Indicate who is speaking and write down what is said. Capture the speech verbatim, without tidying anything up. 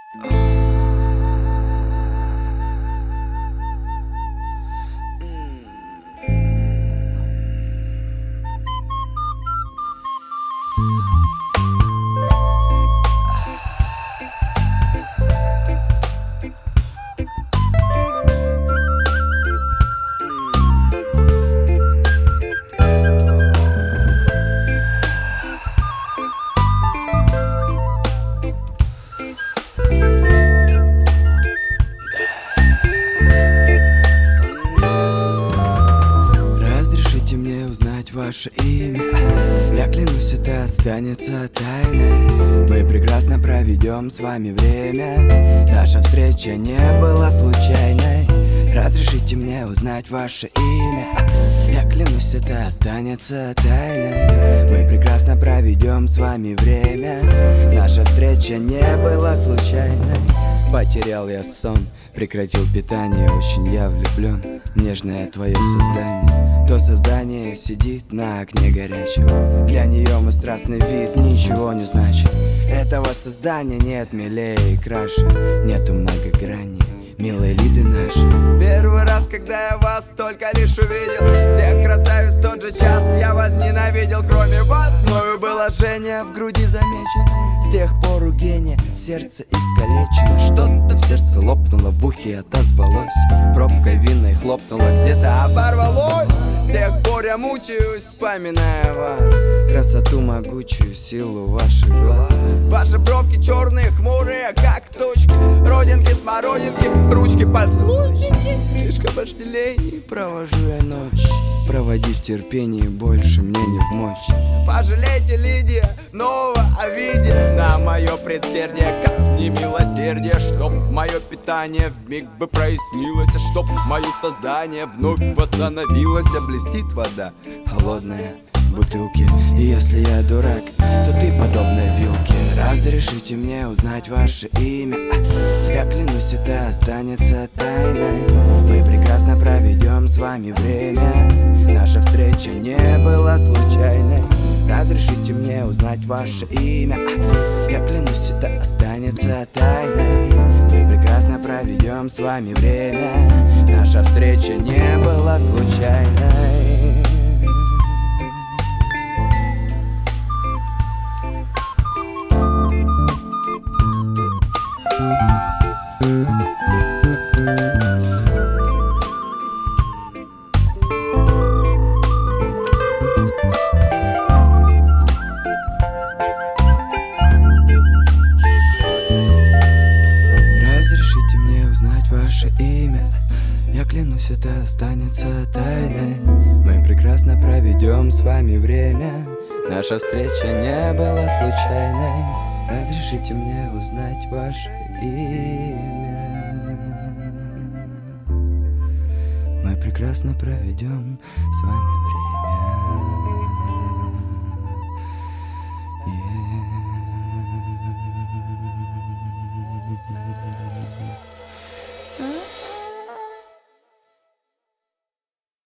Speaker 1: Разрешите мне узнать ваше имя. Я клянусь, это останется тайной. Мы прекрасно проведем с вами время. Наша встреча не была случайной. Разрешите мне узнать ваше имя. Я клянусь, это останется тайной. Мы прекрасно проведем с вами время. Наша встреча не была случайной. Потерял я сон, прекратил питание. Очень я влюблен в нежное твое создание. То создание сидит на окне горячем. Для нее мой страстный вид ничего не значит. Этого создания нет милее и краше. Нету многогранней милой Лиды нашей. Первый раз, когда я вас только лишь увидел, всех красавиц в тот же час я возненавидел. Кроме вас, мною было жжение в груди замечено. С тех пор у гения сердце искалечено. Что-то в сердце лопнуло, в ухе отозвалось. Пробкой винной хлопнуло, где-то оборвалось. С тех пор я мучаюсь, вспоминая вас. Красоту могучую, силу ваших глаз. Ваши бровки черные, хмурые, как тучки. Родинки, смородинки, ручки, пальцы, лучики. Слишком вожделений провожу я ночь. Проводить в терпении больше мне не в мочь. Пожалейте, Лидия, нового Овидия, на мое предсердие, как не милосердие. Чтоб мое питание вмиг бы прояснилось, а чтоб мое создание вновь восстановилось. А блестит вода холодная в бутылке. И если я дурак, то ты подобной вилке. Разрешите мне узнать ваше имя. Я клянусь, это останется тайной. Мы прекрасно проведем с вами время. Наша встреча не была случайной. Разрешите мне узнать ваше имя. Я клянусь, это останется тайной. Мы прекрасно проведем с вами время. Наша встреча не была случайной. Разрешите мне узнать ваше имя. Я клянусь, это останется тайной. Мы прекрасно проведем с вами время. Наша встреча не была случайной. Разрешите мне узнать ваше имя. Мы прекрасно проведем с вами время.